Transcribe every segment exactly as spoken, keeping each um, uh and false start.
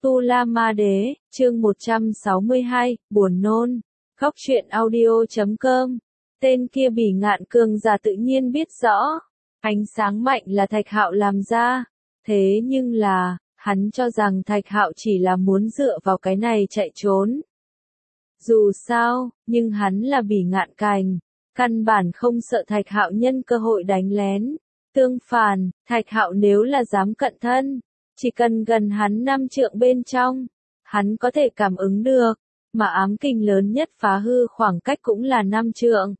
Tu La Ma Đế, chương một trăm sáu mươi hai, buồn nôn. Góc truyện audio chấm com. Tên kia Bỉ Ngạn cường giả tự nhiên biết rõ, ánh sáng mạnh là Thạch Hạo làm ra, thế nhưng là, hắn cho rằng Thạch Hạo chỉ là muốn dựa vào cái này chạy trốn. Dù sao, nhưng hắn là Bỉ Ngạn Cành, căn bản không sợ Thạch Hạo nhân cơ hội đánh lén. Tương phản, Thạch Hạo nếu là dám cận thân, chỉ cần gần hắn năm trượng bên trong, hắn có thể cảm ứng được, mà ám kình lớn nhất phá hư khoảng cách cũng là năm trượng.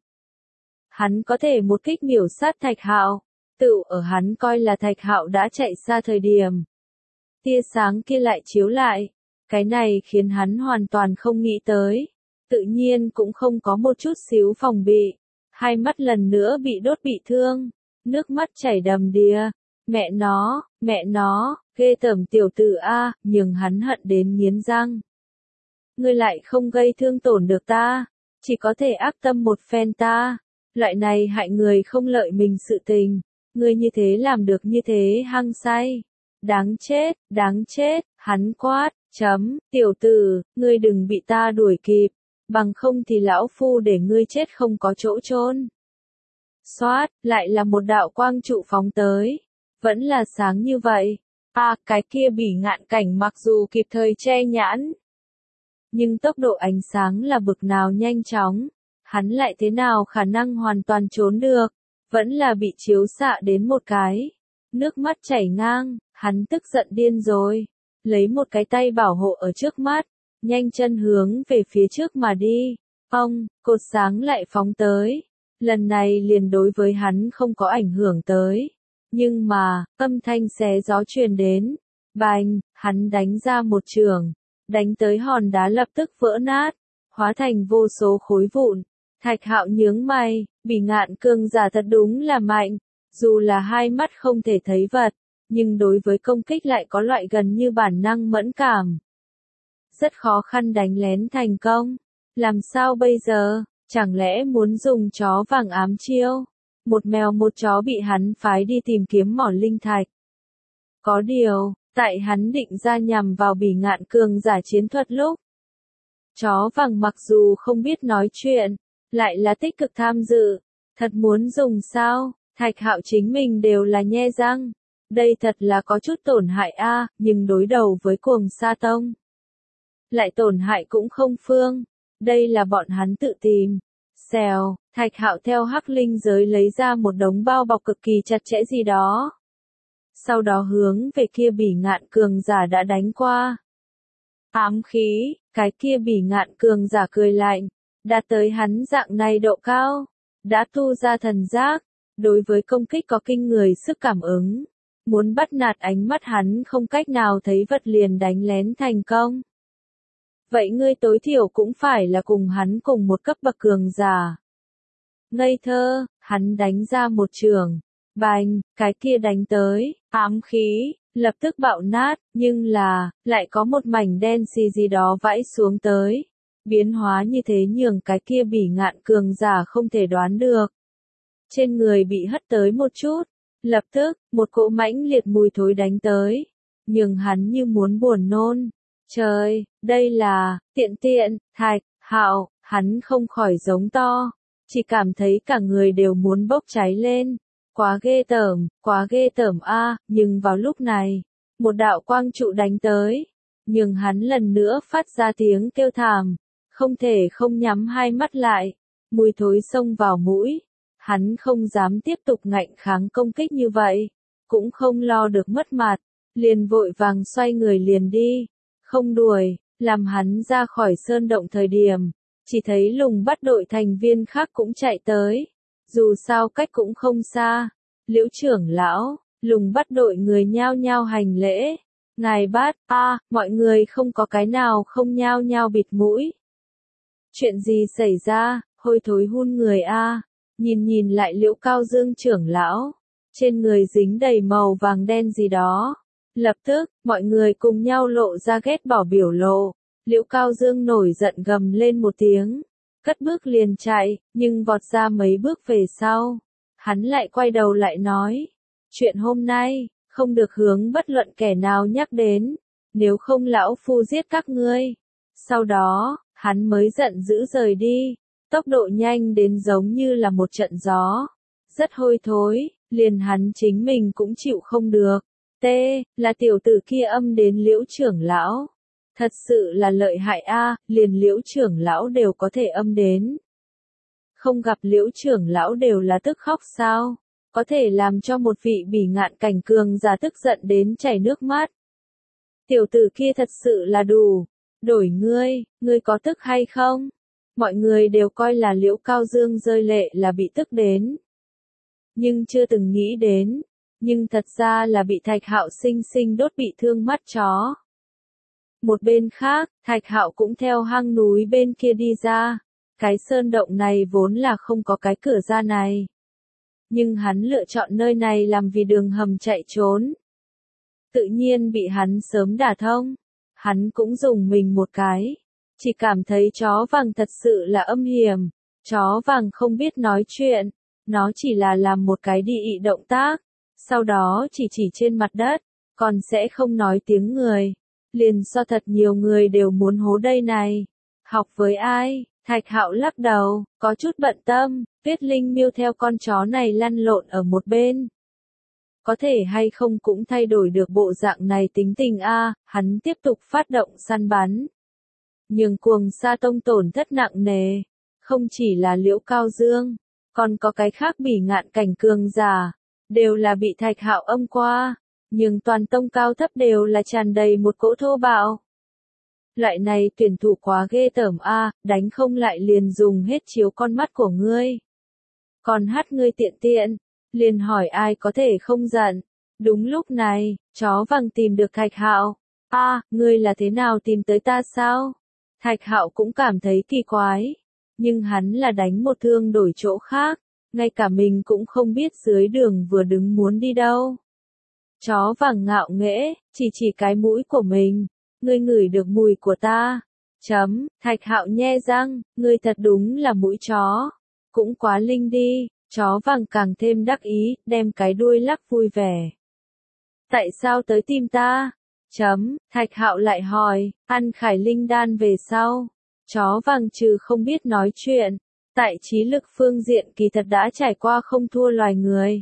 Hắn có thể một kích miểu sát Thạch Hạo, tự ở hắn coi là Thạch Hạo đã chạy xa thời điểm. Tia sáng kia lại chiếu lại, cái này khiến hắn hoàn toàn không nghĩ tới, tự nhiên cũng không có một chút xíu phòng bị, hai mắt lần nữa bị đốt bị thương, nước mắt chảy đầm đìa. Mẹ nó, mẹ nó, ghê tởm tiểu tử a, nhưng hắn hận đến nghiến răng. Ngươi lại không gây thương tổn được ta, chỉ có thể ác tâm một phen ta, loại này hại người không lợi mình sự tình, ngươi như thế làm được như thế hăng say. Đáng chết, đáng chết, hắn quát, chấm, tiểu tử, ngươi đừng bị ta đuổi kịp, bằng không thì lão phu để ngươi chết không có chỗ chôn. Xoát, lại là một đạo quang trụ phóng tới. Vẫn là sáng như vậy. À, cái kia Bỉ Ngạn Cảnh mặc dù kịp thời che nhãn, nhưng tốc độ ánh sáng là bực nào nhanh chóng, hắn lại thế nào khả năng hoàn toàn trốn được, vẫn là bị chiếu xạ đến một cái. Nước mắt chảy ngang, hắn tức giận điên rồi, lấy một cái tay bảo hộ ở trước mắt, nhanh chân hướng về phía trước mà đi. Ông, cột sáng lại phóng tới, lần này liền đối với hắn không có ảnh hưởng tới. Nhưng mà, âm thanh xé gió truyền đến, bành, hắn đánh ra một trường, đánh tới hòn đá lập tức vỡ nát, hóa thành vô số khối vụn. Thạch Hạo nhướng mày, Bỉ Ngạn cường giả thật đúng là mạnh, dù là hai mắt không thể thấy vật, nhưng đối với công kích lại có loại gần như bản năng mẫn cảm. Rất khó khăn đánh lén thành công, làm sao bây giờ, chẳng lẽ muốn dùng chó vàng ám chiêu? Một mèo một chó bị hắn phái đi tìm kiếm mỏ linh thạch. Có điều, tại hắn định ra nhằm vào Bỉ Ngạn cường giả chiến thuật lúc, chó vàng mặc dù không biết nói chuyện, lại là tích cực tham dự. Thật muốn dùng sao? Thạch Hạo chính mình đều là nhe răng. Đây thật là có chút tổn hại a, nhưng đối đầu với Cuồng Sa Tông, lại tổn hại cũng không phương. Đây là bọn hắn tự tìm. Xèo, Thạch Hạo theo hắc linh giới lấy ra một đống bao bọc cực kỳ chặt chẽ gì đó. Sau đó hướng về kia Bỉ Ngạn cường giả đã đánh qua. Ám khí, cái kia Bỉ Ngạn cường giả cười lạnh, đã tới hắn dạng này độ cao, đã tu ra thần giác, đối với công kích có kinh người sức cảm ứng, muốn bắt nạt ánh mắt hắn không cách nào thấy vật liền đánh lén thành công. Vậy ngươi tối thiểu cũng phải là cùng hắn cùng một cấp bậc cường giả. Ngây thơ, hắn đánh ra một trường, bành, cái kia đánh tới, ám khí, lập tức bạo nát, nhưng là, lại có một mảnh đen xì gì đó vãi xuống tới. Biến hóa như thế nhường cái kia Bỉ Ngạn cường giả không thể đoán được. Trên người bị hất tới một chút, lập tức, một cỗ mãnh liệt mùi thối đánh tới, nhường hắn như muốn buồn nôn. Trời, đây là, tiện tiện, Thạch Hạo, hắn không khỏi giống to, chỉ cảm thấy cả người đều muốn bốc cháy lên, quá ghê tởm, quá ghê tởm a, nhưng vào lúc này, một đạo quang trụ đánh tới, nhưng hắn lần nữa phát ra tiếng kêu thảm, không thể không nhắm hai mắt lại, mùi thối xông vào mũi, hắn không dám tiếp tục ngạnh kháng công kích như vậy, cũng không lo được mất mặt, liền vội vàng xoay người liền đi. Không đuổi, làm hắn ra khỏi sơn động thời điểm, chỉ thấy Lùng Bắt đội thành viên khác cũng chạy tới, dù sao cách cũng không xa. Liễu trưởng lão, Lùng Bắt đội người nhao nhao hành lễ, ngài Bát, a, à, mọi người không có cái nào không nhao nhao bịt mũi. Chuyện gì xảy ra, hôi thối hun người a, à. Nhìn nhìn lại Liễu Cao Dương trưởng lão, trên người dính đầy màu vàng đen gì đó. Lập tức, mọi người cùng nhau lộ ra ghét bỏ biểu lộ. Liễu Cao Dương nổi giận gầm lên một tiếng, cất bước liền chạy, nhưng vọt ra mấy bước về sau, hắn lại quay đầu lại nói, chuyện hôm nay, không được hướng bất luận kẻ nào nhắc đến, nếu không lão phu giết các ngươi. Sau đó, hắn mới giận dữ rời đi, tốc độ nhanh đến giống như là một trận gió. Rất hôi thối, liền hắn chính mình cũng chịu không được. T, là tiểu tử kia âm đến Liễu trưởng lão. Thật sự là lợi hại a, liền Liễu trưởng lão đều có thể âm đến. Không gặp Liễu trưởng lão đều là tức khóc sao? Có thể làm cho một vị bỉ ngạn cảnh cường giả tức giận đến chảy nước mắt. Tiểu tử kia thật sự là đủ. Đổi ngươi, ngươi có tức hay không? Mọi người đều coi là Liễu Cao Dương rơi lệ là bị tức đến. Nhưng chưa từng nghĩ đến, nhưng thật ra là bị Thạch Hạo sinh sinh đốt bị thương mắt chó. Một bên khác, Thạch Hạo cũng theo hang núi bên kia đi ra. Cái sơn động này vốn là không có cái cửa ra này. Nhưng hắn lựa chọn nơi này làm vì đường hầm chạy trốn. Tự nhiên bị hắn sớm đả thông. Hắn cũng dùng mình một cái. Chỉ cảm thấy chó vàng thật sự là âm hiểm. Chó vàng không biết nói chuyện. Nó chỉ là làm một cái đi ị động tác. Sau đó chỉ chỉ trên mặt đất. Còn sẽ không nói tiếng người. Liền do thật nhiều người đều muốn hố đây này. Học với ai? Thạch Hạo lắc đầu, có chút bận tâm. Tuyết Linh Miêu theo con chó này lăn lộn ở một bên. Có thể hay không cũng thay đổi được bộ dạng này tính tình a, hắn tiếp tục phát động săn bắn. Nhưng Cuồng Sa Tông tổn thất nặng nề, không chỉ là Liễu Cao Dương, còn có cái khác bỉ ngạn cảnh cường giả, đều là bị Thạch Hạo âm qua, nhưng toàn tông cao thấp đều là tràn đầy một cỗ thô bạo. Loại này tuyển thủ quá ghê tởm a, đánh không lại liền dùng hết chiếu con mắt của ngươi. Còn hát ngươi tiện tiện, liền hỏi ai có thể không giận. Đúng lúc này, chó vàng tìm được Thạch Hạo. A, ngươi là thế nào tìm tới ta sao? Thạch Hạo cũng cảm thấy kỳ quái. Nhưng hắn là đánh một thương đổi chỗ khác. Ngay cả mình cũng không biết dưới đường vừa đứng muốn đi đâu. Chó vàng ngạo nghễ, chỉ chỉ cái mũi của mình. Ngươi ngửi được mùi của ta. Chấm, Thạch Hạo nhe răng, ngươi thật đúng là mũi chó. Cũng quá linh đi. Chó vàng càng thêm đắc ý, đem cái đuôi lắc vui vẻ. Tại sao tới tìm ta? Chấm, Thạch Hạo lại hỏi, ăn khải linh đan về sau. Chó vàng trừ không biết nói chuyện, tại trí lực phương diện kỳ thật đã trải qua không thua loài người.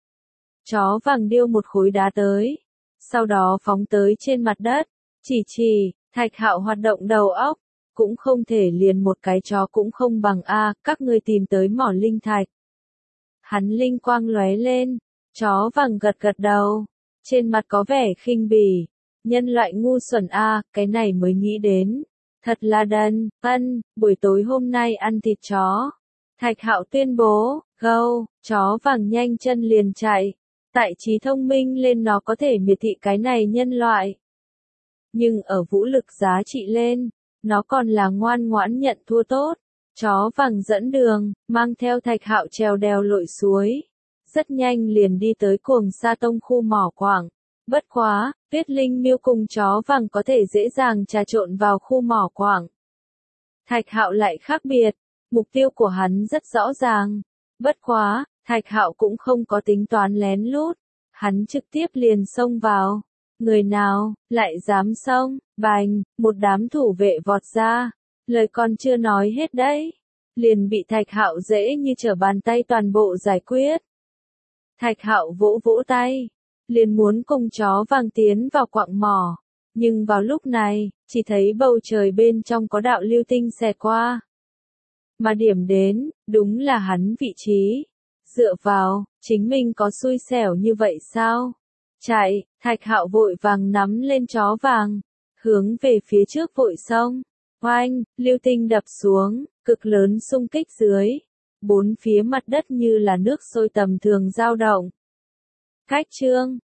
Chó vàng điêu một khối đá tới, sau đó phóng tới trên mặt đất, chỉ chỉ, Thạch Hạo hoạt động đầu óc, cũng không thể liền một cái chó cũng không bằng a, các ngươi tìm tới mỏ linh thạch. Hắn linh quang lóe lên, chó vàng gật gật đầu, trên mặt có vẻ khinh bỉ, nhân loại ngu xuẩn a, cái này mới nghĩ đến, thật là đần, ân, buổi tối hôm nay ăn thịt chó. Thạch Hạo tuyên bố, gâu, chó vàng nhanh chân liền chạy, tại trí thông minh lên nó có thể miệt thị cái này nhân loại. Nhưng ở vũ lực giá trị lên, nó còn là ngoan ngoãn nhận thua tốt. Chó vàng dẫn đường, mang theo Thạch Hạo trèo đèo lội suối. Rất nhanh liền đi tới Cuồng Sa Tông khu mỏ quảng. Bất quá, Tuyết Linh Miêu cùng chó vàng có thể dễ dàng trà trộn vào khu mỏ quảng. Thạch Hạo lại khác biệt, mục tiêu của hắn rất rõ ràng. Bất quá, Thạch Hạo cũng không có tính toán lén lút. Hắn trực tiếp liền xông vào. Người nào, lại dám xông, bành, một đám thủ vệ vọt ra. Lời còn chưa nói hết đấy, liền bị Thạch Hạo dễ như trở bàn tay toàn bộ giải quyết. Thạch Hạo vỗ vỗ tay, liền muốn cùng chó vàng tiến vào quặng mỏ, nhưng vào lúc này, chỉ thấy bầu trời bên trong có đạo lưu tinh xẹt qua. Mà điểm đến, đúng là hắn vị trí. Dựa vào, chính mình có xui xẻo như vậy sao? Chạy, Thạch Hạo vội vàng nắm lên chó vàng, hướng về phía trước vội xông. Oanh, lưu tinh đập xuống, cực lớn xung kích dưới. Bốn phía mặt đất như là nước sôi tầm thường dao động. Cách chương